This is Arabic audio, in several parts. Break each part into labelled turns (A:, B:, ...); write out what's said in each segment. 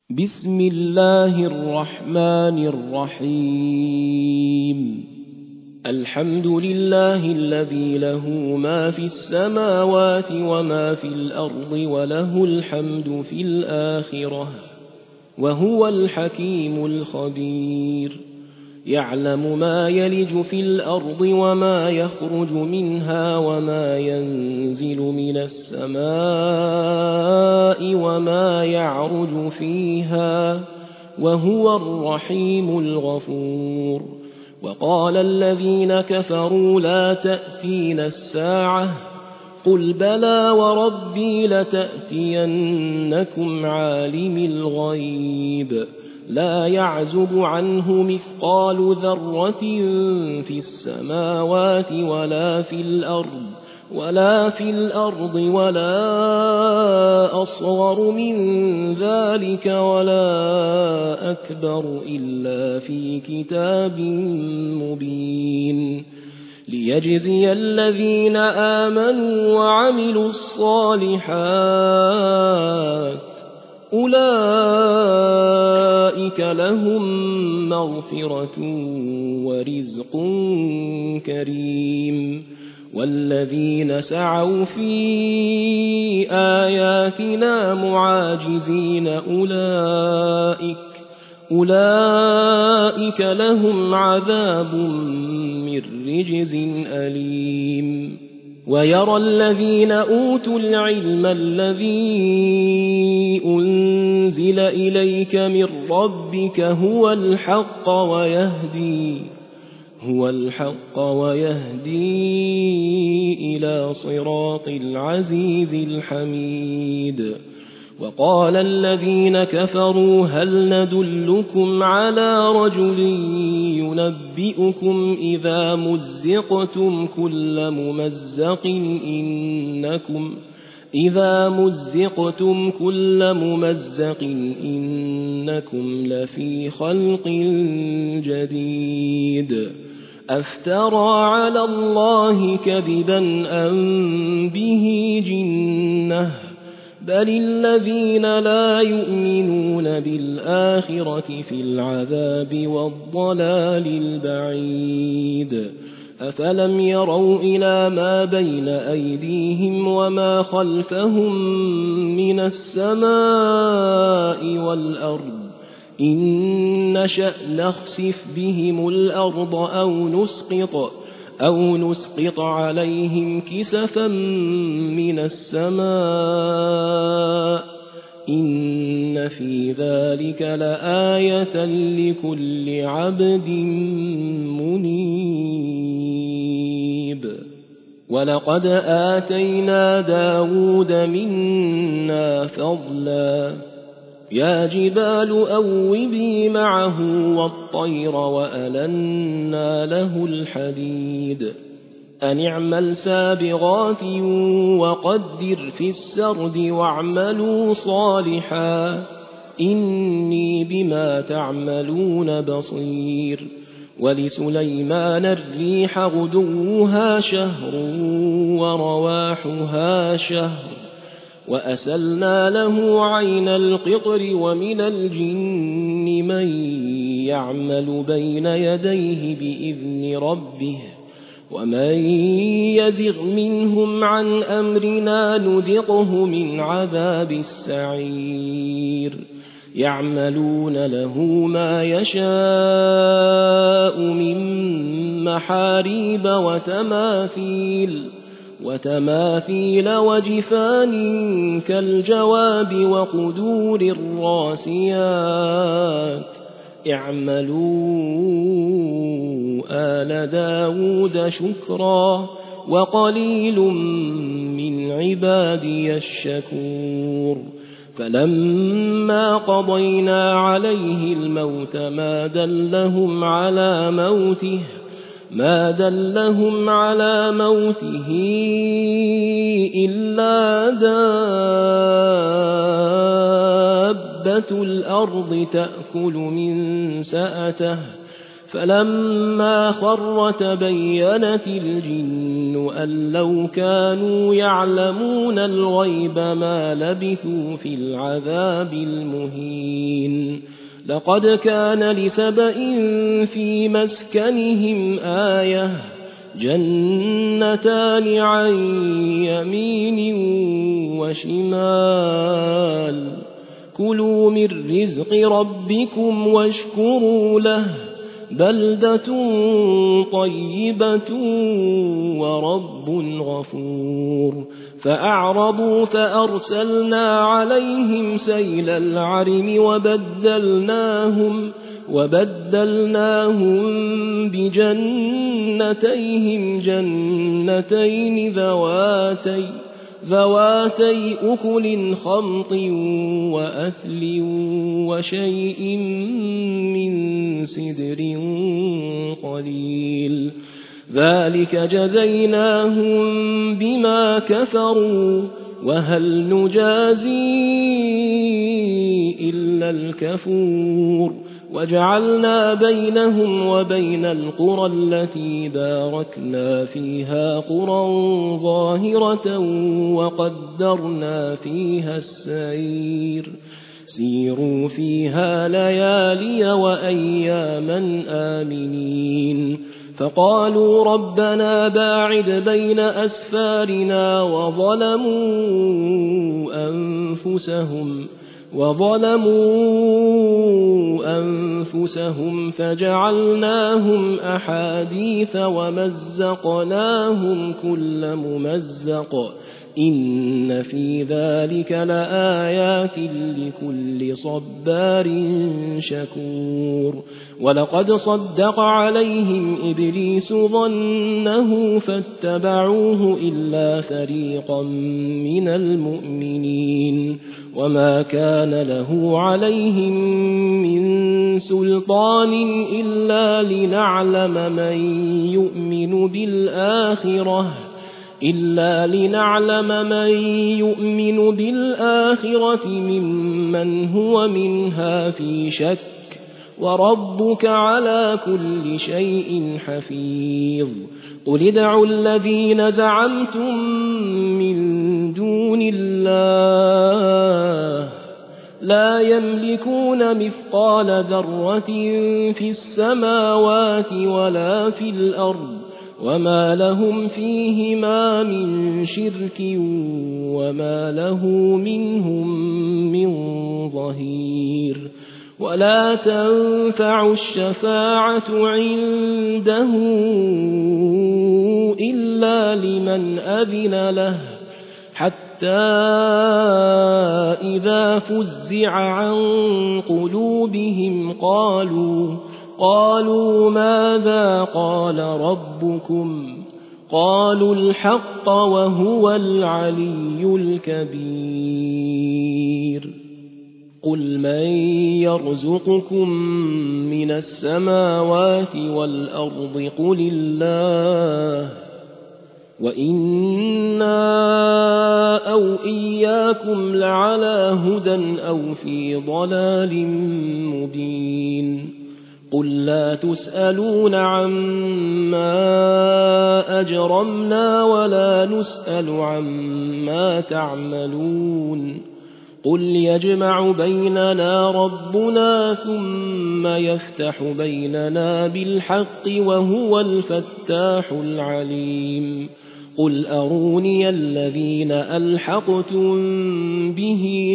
A: بسم الله الرحمن الرحيم الحمد لله الذي له ما في السماوات وما في الأرض وله الحمد في الآخرة وهو الحكيم الخبير يعلم ما يلج في الأرض وما يخرج منها وما ينزل من السماء وما يعرج فيها وهو الرحيم الغفور وقال الذين كفروا لا تأتينا الساعة قل بلى وربي لتأتينكم عالم الغيب لا يعزب عنه مثقال ذرة في السماوات ولا في الأرض ولا أصغر من ذلك ولا أكبر إلا في كتاب مبين ليجزي الذين آمنوا وعملوا الصالحات أولئك لهم مغفرة ورزق كريم والذين سعوا في آياتنا معاجزين أولئك لهم عذاب من رجز أليم ويرى الذين أوتوا العلم الذي أنزل إليك من ربك هو الحق ويهدي إلى صراط العزيز الحميد وقال الذين كفروا هل نَدُلُّكُمْ على رجل ينبئكم إذا مزقتم كل ممزق إنكم لفي خلق جديد أفترى على الله كذبا أم به جنة بل الذين لا يؤمنون بالآخرة في العذاب والضلال البعيد أفلم يروا إلى ما بين أيديهم وما خلفهم من السماء والأرض إن نشأ نخسف بهم الأرض أو نسقط عليهم كسفا من السماء إن في ذلك لآية لكل عبد منيب ولقد آتينا داود منا فضلا يا جبال أوبي معه والطير وألنا له الحديد أن اعمل سابغات وقدر في السرد واعملوا صالحا إني بما تعملون بصير ولسليمان الريح غدوها شهر ورواحها شهر وأسلنا له عين القطر ومن الجن من يعمل بين يديه بإذن ربه ومن يزغ منهم عن أمرنا نذقه من عذاب السعير يعملون له ما يشاء من محاريب وتماثيل وجفان كالجواب وقدور الراسيات اعملوا آل داود شكرا وقليل من عبادي الشكور فلما قضينا عليه الموت ما دلهم على موته إلا دابة الأرض تأكل من سأته فلما خر تبينت الجن أن لو كانوا يعلمون الغيب ما لبثوا في العذاب المهين لقد كان لسبإ في مسكنهم آية جنتان عن يمين وشمال كلوا من رزق ربكم واشكروا له بلدة طيبة ورب غفور فأعرضوا فأرسلنا عليهم سيل العرم وبدلناهم بجنتيهم جنتين ذواتي أكل خمط وأثل وشيء من سدر قليل ذلك جزيناهم بما كفروا وهل نجازي إلا الكفور وجعلنا بينهم وبين القرى التي باركنا فيها قرى ظاهرة وقدرنا فيها السير سيروا فيها ليالي وأياما آمنين فقالوا ربنا باعد بين أسفارنا وظلموا أنفسهم فجعلناهم أحاديث ومزقناهم كل ممزق إن في ذلك لآيات لكل صبار شكور ولقد صدق عليهم إبليس ظنه فاتبعوه إلا فريقا من المؤمنين وما كان له عليهم من سلطان إلا لنعلم من يؤمن بالآخرة ممن هو منها في شك وربك على كل شيء حفيظ قل ادعوا الذين زعمتم من دون الله لا يملكون مثقال ذرة في السماوات ولا في الأرض وما لهم فيهما من شرك وما له منهم من ظهير ولا تنفع الشفاعة عنده إلا لمن أذن له حتى إذا فزع عن قلوبهم قالوا ماذا قال ربكم قالوا الحق وهو العلي الكبير قل من يرزقكم من السماوات والأرض قل الله وإنا أو إياكم لعلى هدى أو في ضلال مبين قل لا تسألون عما أجرمنا ولا نسأل عما تعملون قل يجمع بيننا ربنا ثم يفتح بيننا بالحق وهو الفتاح العليم قل أروني الذين ألحقتم به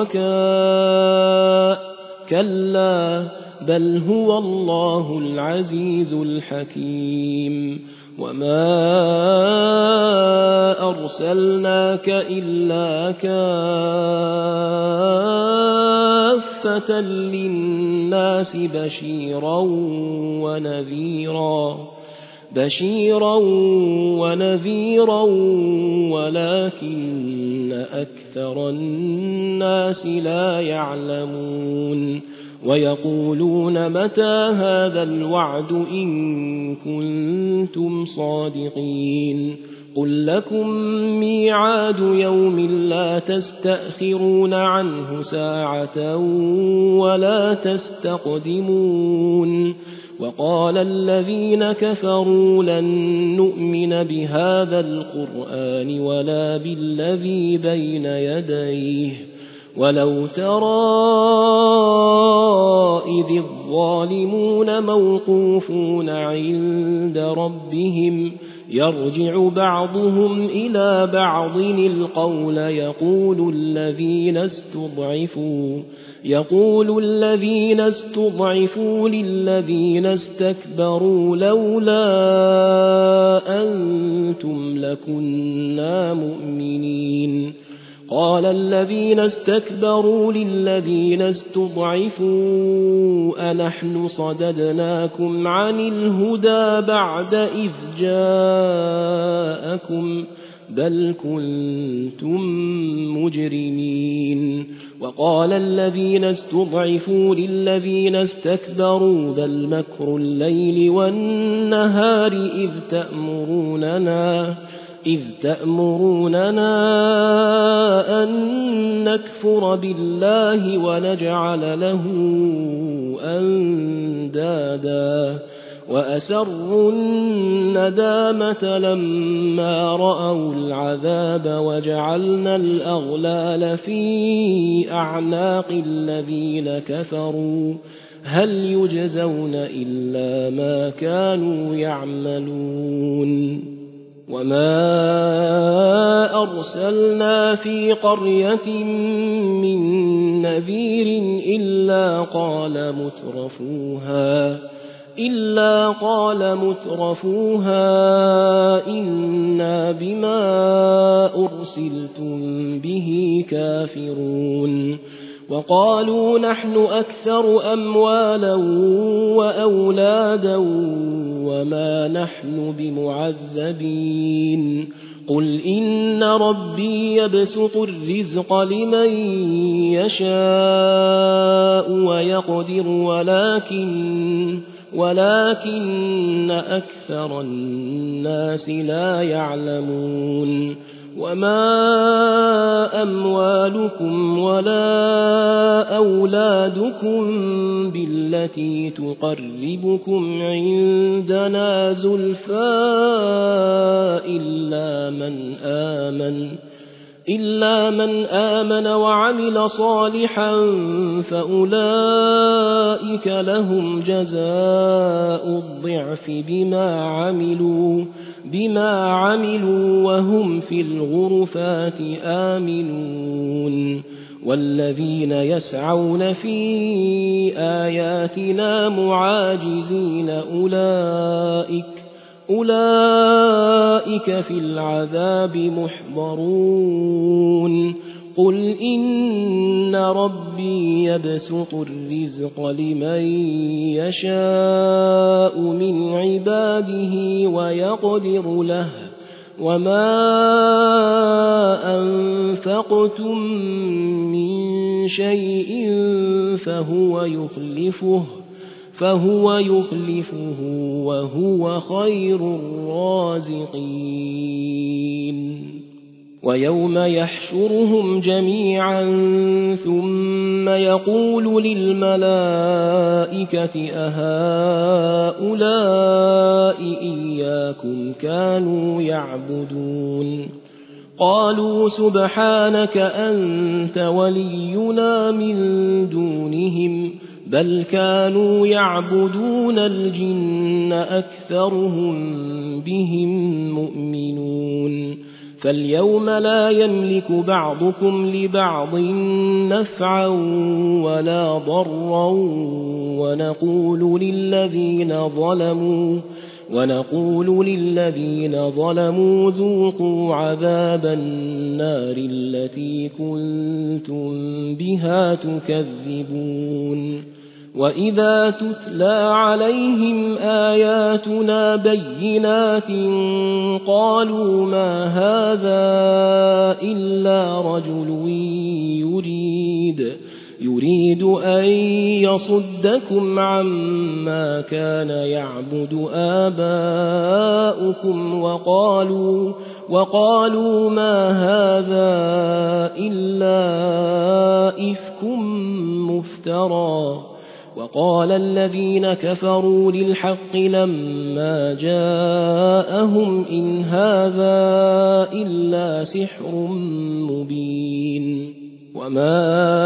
A: شركاء كلا بل هو الله العزيز الحكيم وما أرسلناك إلا كافة للناس بشيرا ونذيرا ولكن أكثر الناس لا يعلمون ويقولون متى هذا الوعد إن كنتم صادقين قل لكم ميعاد يوم لا تستأخرون عنه ساعة ولا تستقدمون وقال الذين كفروا لن نؤمن بهذا القرآن ولا بالذي بين يديه ولو ترى إذ الظالمون موقوفون عند ربهم يرجع بعضهم إلى بعض القول يقول الذين استضعفوا للذين استكبروا لولا أنتم لكنا مؤمنين قال الذين استكبروا للذين استضعفوا أنحن صددناكم عن الهدى بعد إذ جاءكم بل كنتم مجرمين وقال الذين استضعفوا للذين استكبروا بل مكر الليل والنهار إذ تأمروننا أن نكفر بالله ونجعل له أندادا وأسروا الندامة لما رأوا العذاب وجعلنا الأغلال في أعناق الذين كفروا هل يجزون إلا ما كانوا يعملون وما أرسلنا في قرية من نذير إلا قال مترفوها إنا بما أرسلتم به كافرون وقالوا نحن أكثر أموالا وأولادا وما نحن بمعذبين قل إن ربي يبسط الرزق لمن يشاء ويقدر ولكن أكثر الناس لا يعلمون وما أموالكم ولا أولادكم بالتي تقربكم عندنا زلفى إلا من آمن وعمل صالحا فأولئك لهم جزاء الضعف بما عملوا وهم في الغرفات آمنون والذين يسعون في آياتنا معاجزين أولئك في العذاب محضرون قل إن ربي يبسط الرزق لمن يشاء من عباده ويقدر له وما أنفقتم من شيء فهو يخلفه وهو خير الرازقين ويوم يحشرهم جميعا ثم يقول للملائكة أهؤلاء إياكم كانوا يعبدون قالوا سبحانك أنت ولينا من دونهم بل كانوا يعبدون الجن أكثرهم بهم مؤمنون فاليوم لا يملك بعضكم لبعض نفعا ولا ضرا ونقول للذين ظلموا ذوقوا عذاب النار التي كنتم بها تكذبون وإذا تتلى عليهم آياتنا بينات قالوا ما هذا إلا رجل يريد أن يصدكم عما كان يعبد آباؤكم وقالوا ما هذا إلا إفك مفترى وقال الذين كفروا للحق لما جاءهم إن هذا إلا سحر مبين وما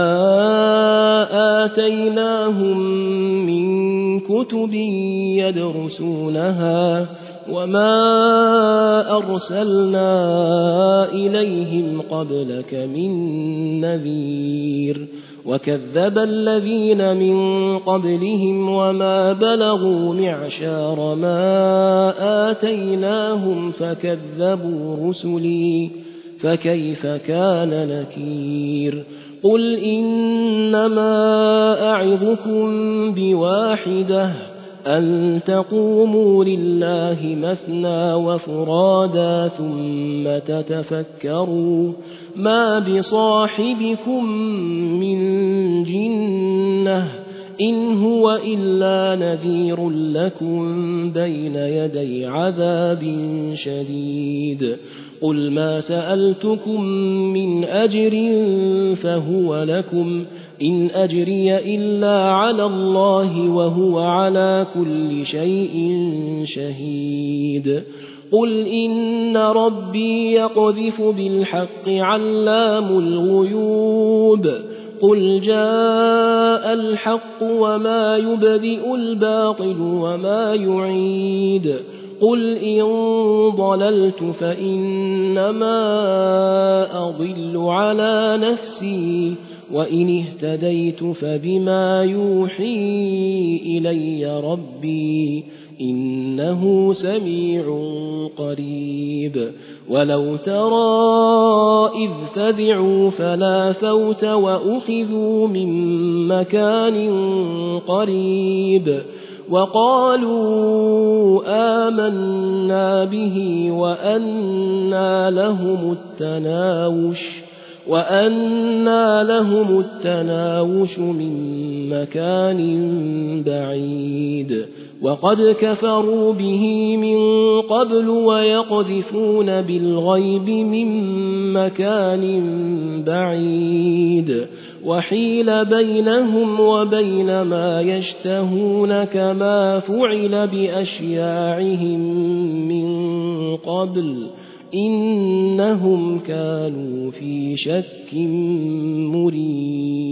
A: آتيناهم من كتب يدرسونها وما أرسلنا إليهم قبلك من نذير وكذب الذين من قبلهم وما بلغوا معشار ما آتيناهم فكذبوا رسلي فكيف كان نكير قل إنما أعظكم بواحدة أن تقوموا لله مثنى وفرادا ثم تتفكروا ما بصاحبكم من جنة إن هو إلا نذير لكم بين يدي عذاب شديد قل ما سألتكم من أجر فهو لكم إن أجري إلا على الله وهو على كل شيء شهيد قل إن ربي يقذف بالحق علام الغيوب قل جاء الحق وما يبدئ الباطل وما يعيد قل إن ضللت فإنما أضل على نفسي وإن اهتديت فبما يوحي إلي ربي إنه سميع قريب ولو ترى إذ فزعوا فلا فوت وأخذوا من مكان قريب وقالوا آمنا به وأنى لهم التناوش من مكان بعيد وقد كفروا به من قبل ويقذفون بالغيب من مكان بعيد وحيل بينهم وبين ما يشتهون كما فعل بأشياعهم من قبل إنهم كانوا في شك مريب